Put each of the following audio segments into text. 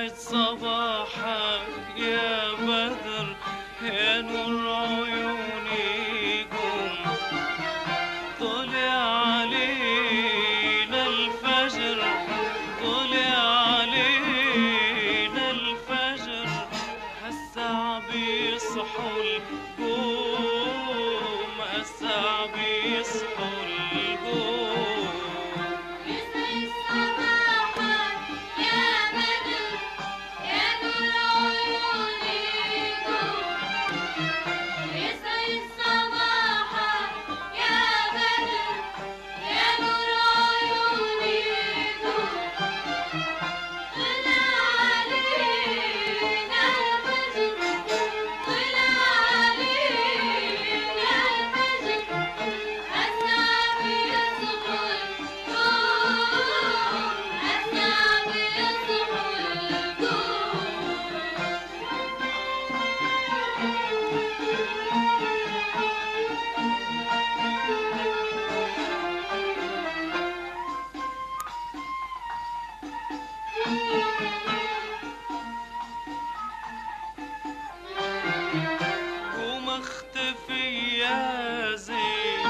يسعد صباحك يا بدر يا نور عيوني قوم، طلع علينا الفجر، طلع علينا الفجر، هالساعة بيصحوا القوم، هالساعة بيصحوا القوم. يسعد صباحك يا بدر يا نور عيوني قوم، يسعد صباحك يا بدر يا نور عيوني قوم، طلع علينا الفجر، طلع علينا الفجر، هالساعة بيصحوا القوم، هالساعة بيصحوا قوم اختفي يا زين،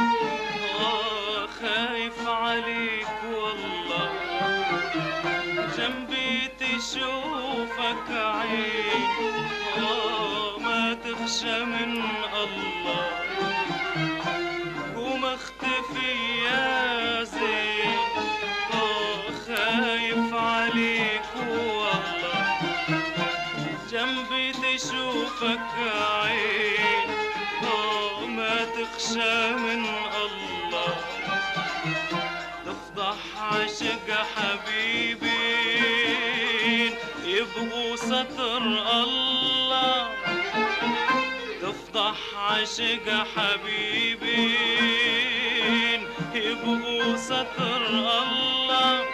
خايف عليك والله، جنبي تشوفك عين، ما تخشى من الله. قوم اختفي يا زين، خايف عليك والله، جنبي تشوفك عين، ما تخشى من الله. تفضح عشق حبيبين يبغوا ستر الله، تفضح عشق حبيبين يبغوا ستر الله.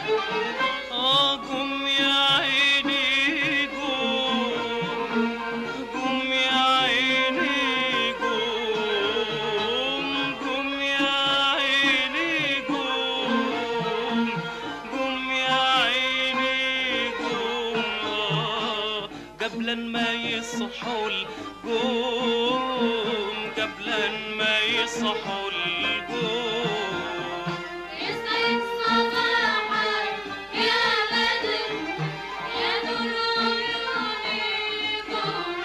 قم يا عيني قوم، قم يا عيني قوم، قم يا عيني قوم، قم يا عيني قوم، قبل ما يصحوا القوم، قبل ما يصحوا القوم. يسعد صباحك يا بدر يا نور عيوني قوم،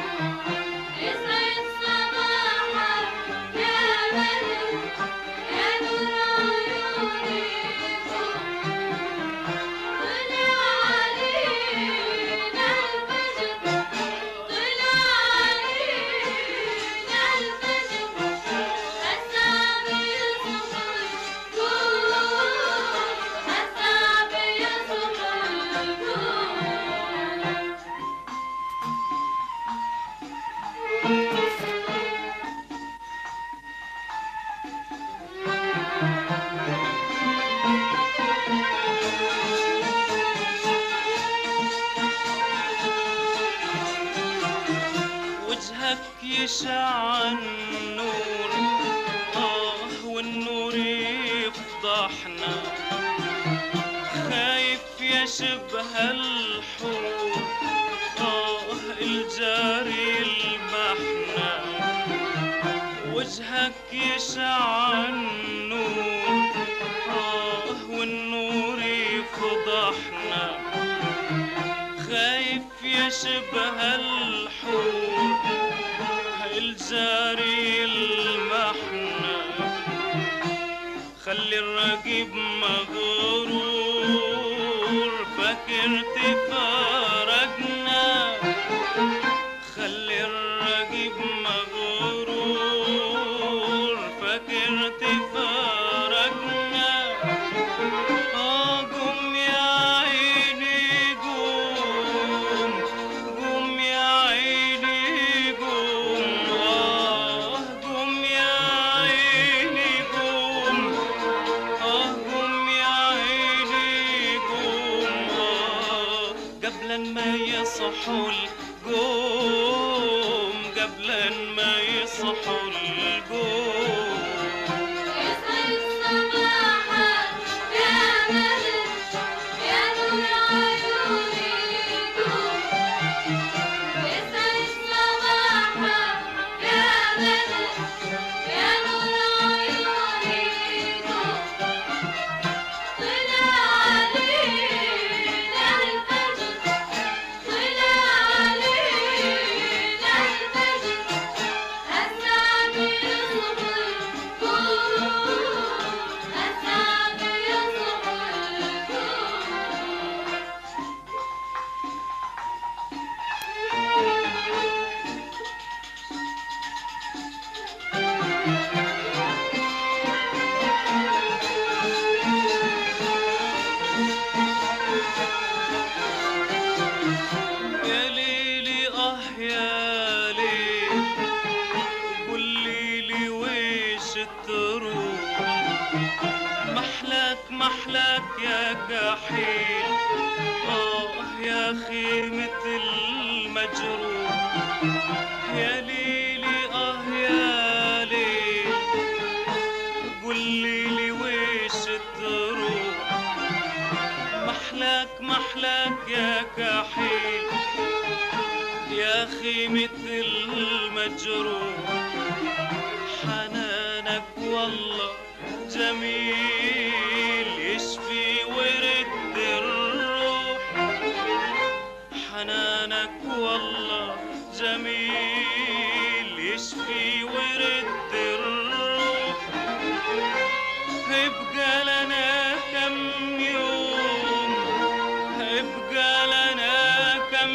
يسعد صباحك يا بدر يا نور عيوني قوم، طلع علينا الفجر، طلع علينا الفجر، هالساعة بيصحوا القوم، هالساعة بيصحوا القوم. وجهك يشع النور، والنور يفضحنا، خايف يشبه الحور، الجاري المحنى. وجهك يشع النور، والنور يفضحنا، خايف يشبه الحور، الجاري المحنى. خلي الرقيب مغرور فاكر تفارقنا، خلي الرقيب مغرور فاكر تفارقنا. قوم يا عيني قوم، قوم يا عيني قوم، قوم يا عيني قوم، قوم يا عيني قوم، قبل ما يصحوا القوم، قبل ما يصحوا القوم. يسعد صباحك يا بدر يا نور عيوني محلاك يا كحيل، يا خيمة المجروح، يا ليلي يا ليل، قوليلي ويش تروح. محلاك يا كحيل، يا خيمة المجروح، حنانك والله جميل يشفي ورد الروح. حنانك والله جميل يشفي ورد الروح. ابقى لنا كم يوم، ابقى لنا كم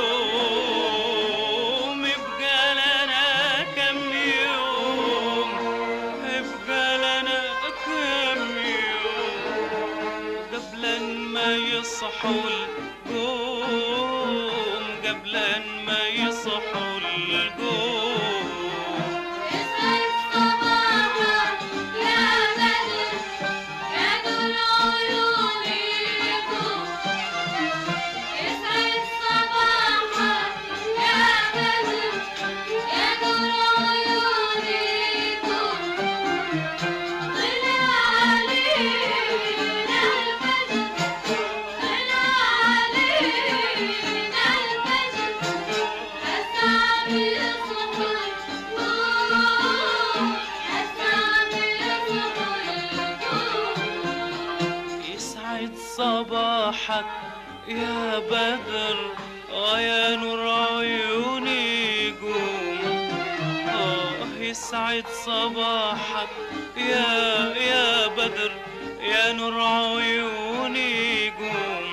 يوم، ابقى لنا كم يوم، ابقى لنا كم يوم، قبل ما يصحوا القوم، قبل ما يصحوا القوم. يسعد صباحك يا بدر يا نور عيونكم. يسعد صباحك يا بدر يا نور عيونكم. طلع علينا الفجر، طلع علينا الفجر، الساعة بيصحوا القوم، الساعة بيصحوا القوم. يسعد صباحك يا بدر، يا نور عيوني قوم. يسعد صباحك يا بدر، يا نور عيوني قوم.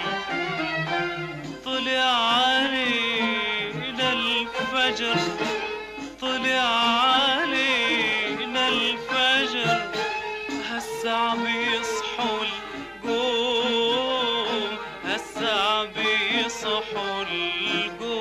طلع علينا الفجر، طلع علينا الفجر، هالساعة بيصحوا القوم، هالساعة بيصحوا القوم.